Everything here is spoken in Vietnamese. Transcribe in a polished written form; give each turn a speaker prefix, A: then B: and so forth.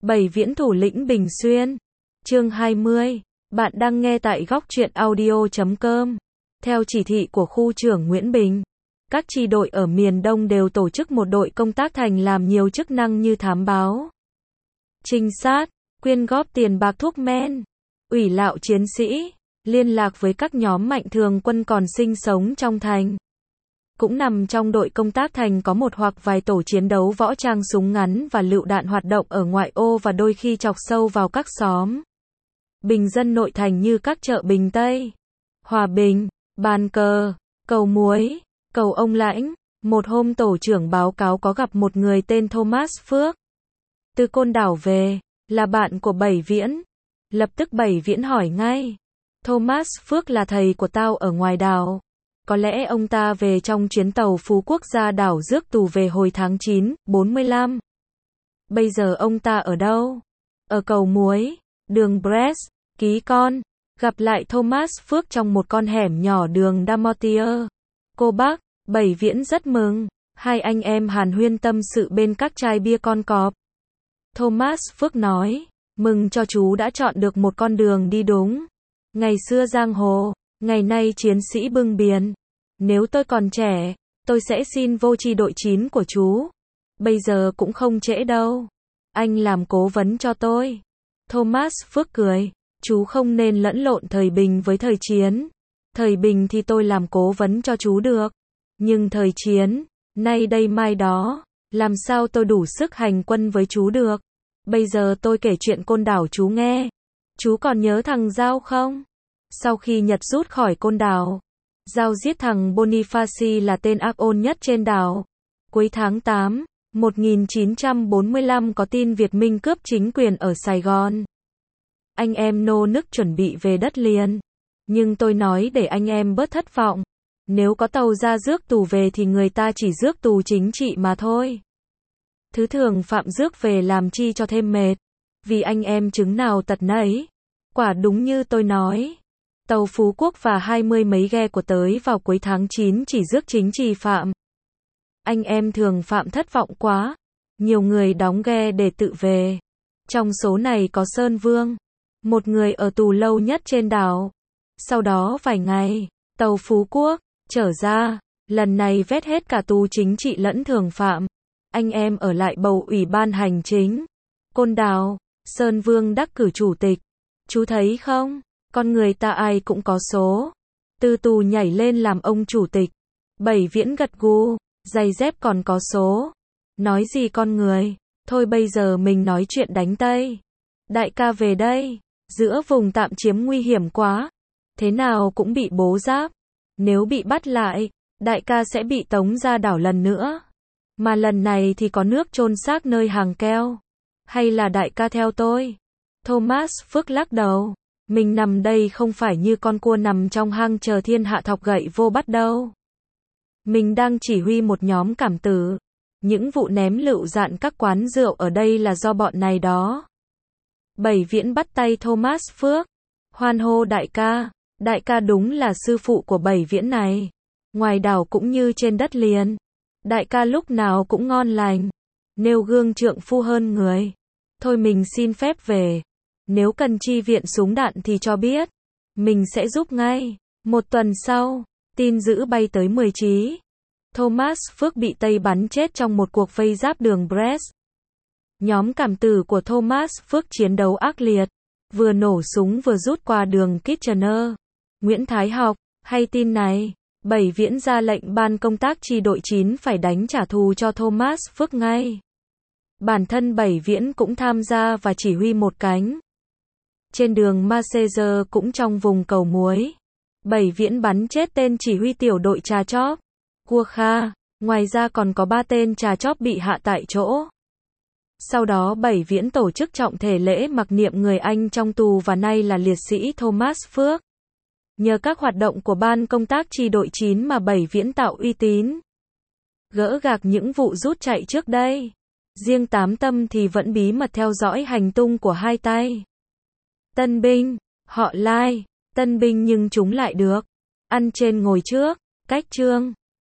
A: Bảy viễn thủ lĩnh Bình Xuyên. Chương 20. Bạn đang nghe tại góc truyện audio.com. Theo chỉ thị của khu trưởng Nguyễn Bình, các chi đội ở miền Đông đều tổ chức một đội công tác thành làm nhiều chức năng như thám báo, trinh sát, quyên góp tiền bạc thuốc men, ủy lạo chiến sĩ, liên lạc với các nhóm mạnh thường quân còn sinh sống trong thành. Cũng nằm trong đội công tác thành có một hoặc vài tổ chiến đấu võ trang súng ngắn và lựu đạn hoạt động ở ngoại ô và đôi khi chọc sâu vào các xóm bình dân nội thành như các chợ Bình Tây, Hòa Bình, Bàn Cờ, Cầu Muối, Cầu Ông Lãnh. Một hôm tổ trưởng báo cáo có gặp một người tên Thomas Phước từ Côn Đảo về, là bạn của Bảy Viễn. Lập tức Bảy Viễn hỏi ngay, Thomas Phước là thầy của tao ở ngoài đảo. Có lẽ ông ta về trong chuyến tàu Phú Quốc ra đảo rước tù về hồi tháng 9, 45. Bây giờ ông ta ở đâu? Ở Cầu Muối, đường Brest, ký con. Gặp lại Thomas Phước trong một con hẻm nhỏ đường Damortier. Cô bác, Bảy Viễn rất mừng. Hai anh em hàn huyên tâm sự bên các chai bia con cọp. Thomas Phước nói, mừng cho chú đã chọn được một con đường đi đúng. Ngày xưa giang hồ, ngày nay chiến sĩ bưng biển. Nếu tôi còn trẻ, tôi sẽ xin vô chi đội 9 của chú. Bây giờ cũng không trễ đâu. Anh làm cố vấn cho tôi. Thomas Phước cười, chú không nên lẫn lộn thời bình với thời chiến. Thời bình thì tôi làm cố vấn cho chú được. Nhưng thời chiến, nay đây mai đó, làm sao tôi đủ sức hành quân với chú được. Bây giờ tôi kể chuyện Côn Đảo chú nghe. Chú còn nhớ thằng Giao không? Sau khi Nhật rút khỏi Côn Đảo, Giao giết thằng Boniface là tên ác ôn nhất trên đảo. Cuối tháng 8, 1945 có tin Việt Minh cướp chính quyền ở Sài Gòn. Anh em nô nức chuẩn bị về đất liền. Nhưng tôi nói để anh em bớt thất vọng. Nếu có tàu ra rước tù về thì người ta chỉ rước tù chính trị mà thôi. Thứ thường phạm rước về làm chi cho thêm mệt. Vì anh em chứng nào tật nấy. Quả đúng như tôi nói. Tàu Phú Quốc và 20 mấy ghe của tới vào cuối tháng 9 chỉ rước chính trị phạm. Anh em thường phạm thất vọng quá. Nhiều người đóng ghe để tự về. Trong số này có Sơn Vương, một người ở tù lâu nhất trên đảo. Sau đó vài ngày, tàu Phú Quốc trở ra, lần này vét hết cả tù chính trị lẫn thường phạm. Anh em ở lại bầu ủy ban hành chính Côn Đảo. Sơn Vương đắc cử chủ tịch. Chú thấy không? Con người ta ai cũng có số. Từ tù nhảy lên làm ông chủ tịch. Bảy Viễn gật gù, giày dép còn có số. Nói gì con người? Thôi bây giờ mình nói chuyện đánh Tây. Đại ca về đây. Giữa vùng tạm chiếm nguy hiểm quá. Thế nào cũng bị bố giáp. Nếu bị bắt lại, đại ca sẽ bị tống ra đảo lần nữa. Mà lần này thì có nước chôn xác nơi hàng keo. Hay là đại ca theo tôi? Thomas Phước lắc đầu. Mình nằm đây không phải như con cua nằm trong hang chờ thiên hạ thọc gậy vô bắt đâu. Mình đang chỉ huy một nhóm cảm tử. Những vụ ném lựu đạn các quán rượu ở đây là do bọn này đó. Bảy Viễn bắt tay Thomas Phước. Hoan hô đại ca đúng là sư phụ của Bảy Viễn này. Ngoài đảo cũng như trên đất liền. Đại ca lúc nào cũng ngon lành. Nêu gương trượng phu hơn người. Thôi mình xin phép về. Nếu cần chi viện súng đạn thì cho biết. Mình sẽ giúp ngay. Một tuần sau, tin dữ bay tới 10 chí. Thomas Phước bị Tây bắn chết trong một cuộc vây giáp đường Brest. Nhóm cảm tử của Thomas Phước chiến đấu ác liệt. Vừa nổ súng vừa rút qua đường Kitchener. Nguyễn Thái Học, hay tin này, Bảy Viễn ra lệnh ban công tác chi đội 9 phải đánh trả thù cho Thomas Phước ngay. Bản thân Bảy Viễn cũng tham gia và chỉ huy một cánh. Trên đường Marseille cũng trong vùng Cầu Muối. Bảy Viễn bắn chết tên chỉ huy tiểu đội trà chóp, Cua Kha. Ngoài ra còn có 3 tên trà chóp bị hạ tại chỗ. Sau đó Bảy Viễn tổ chức trọng thể lễ mặc niệm người anh trong tù và nay là liệt sĩ Thomas Phước. Nhờ các hoạt động của ban công tác chi đội 9 mà Bảy Viễn tạo uy tín. Gỡ gạc những vụ rút chạy trước đây. Riêng Tám Tâm thì vẫn bí mật theo dõi hành tung của hai tay tân binh, họ Lai, tân binh nhưng chúng lại được ăn trên ngồi trước, cách chương.